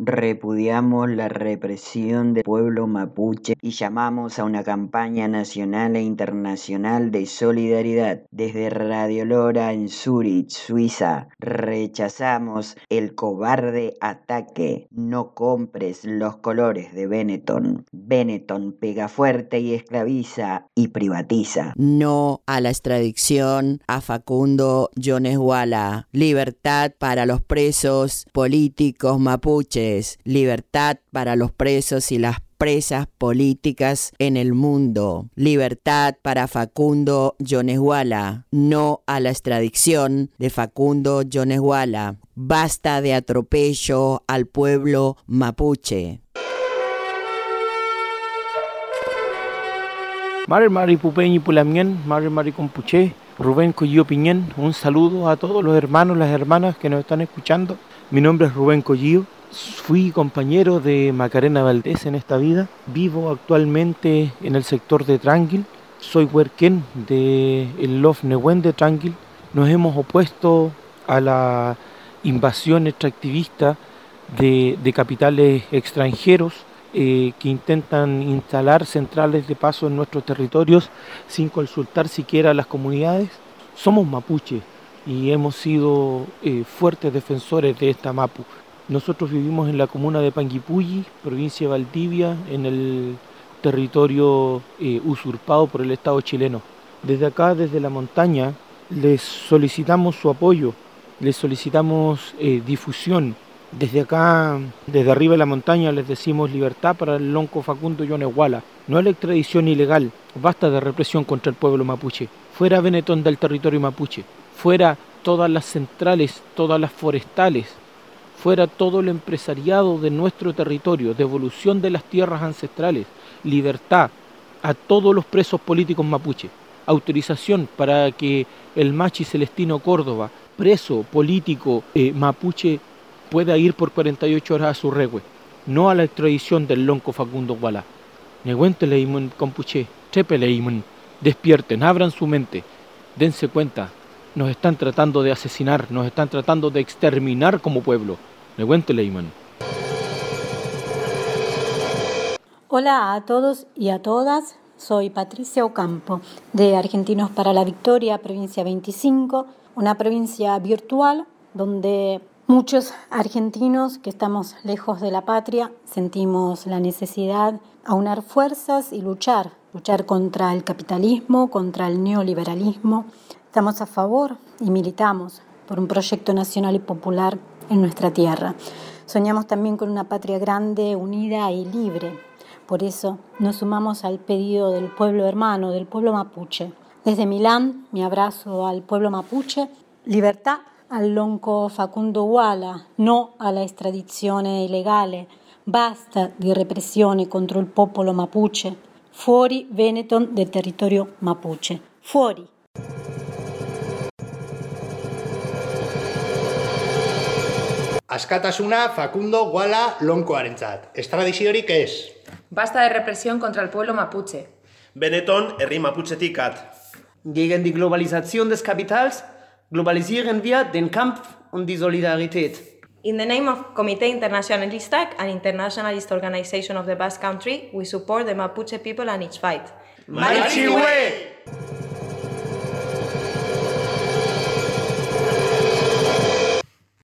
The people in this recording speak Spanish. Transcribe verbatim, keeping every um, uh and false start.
Repudiamos la represión del pueblo mapuche y llamamos a una campaña nacional e internacional de solidaridad. Desde Radio Lora en Zúrich, Suiza, rechazamos el cobarde ataque. No compres los colores de Benetton. Benetton pega fuerte y esclaviza y privatiza. No a la extradición a Facundo Yoneshuala. Libertad para los presos políticos mapuches. Libertad para los presos y las presas políticas en el mundo. Libertad para Facundo Yoneshuala. No a la extradición de Facundo Yoneshuala. Basta de atropello al pueblo mapuche. Mari Mari Pupeñi Pulamien, Mari Mari Compuche, Rubén Collillo Piñén, un saludo a todos los hermanos, las hermanas que nos están escuchando. Mi nombre es Rubén Collillo, fui compañero de Macarena Valdés en esta vida, vivo actualmente en el sector de Tranquil, soy huerquén del Lof Nehuen de Tranquil. Nos hemos opuesto a la invasión extractivista de, de capitales extranjeros eh, que intentan instalar centrales de paso en nuestros territorios sin consultar siquiera a las comunidades. Somos mapuches y hemos sido eh, fuertes defensores de esta mapu. Nosotros vivimos en la comuna de Panguipulli, provincia de Valdivia, en el territorio eh, usurpado por el Estado chileno. Desde acá, desde la montaña, les solicitamos su apoyo, les solicitamos eh, difusión. Desde acá, desde arriba de la montaña, les decimos libertad para el lonco Facundo Yoneshuala. No a la extradición ilegal, basta de represión contra el pueblo mapuche. Fuera Benetton del territorio mapuche, fuera todas las centrales, todas las forestales, fuera todo el empresariado de nuestro territorio, devolución de las tierras ancestrales, libertad a todos los presos políticos mapuche, autorización para que el Machi Celestino Córdoba, preso político eh, mapuche, pueda ir por cuarenta y ocho horas a su rehue, no a la extradición del lonco Facundo Huala. Nehuenteleimun compuche, trepeleimun, despierten, abran su mente, dense cuenta. Nos están tratando de asesinar, nos están tratando de exterminar como pueblo. Nehuenteleiman. Hola a todos y a todas, soy Patricia Ocampo, de Argentinos para la Victoria, provincia veinticinco, una provincia virtual donde muchos argentinos que estamos lejos de la patria sentimos la necesidad de aunar fuerzas y luchar, luchar contra el capitalismo, contra el neoliberalismo. Estamos a favor y militamos por un proyecto nacional y popular en nuestra tierra. Soñamos también con una patria grande, unida y libre. Por eso nos sumamos al pedido del pueblo hermano, del pueblo mapuche. Desde Milán, mi abrazo al pueblo mapuche. Libertà al lonco Facundo Huala, no alla estradizione illegale. Basta di repressione contro il popolo mapuche. Fuori Benetton del territorio mapuche. Fuori. Askatasuna Facundo Huala lonkoarentzat. Estradiziorik ez. Basta de represión contra el pueblo mapuche. Benetton herri mapuchetik at. Gegen die Globalisation des Kapitals globalisieren wir den Kampf und die Solidarität. In the name of Comité Internationalistak, an internationalist organization of the Basque Country, we support the Mapuche people and its fight. Maichiwe!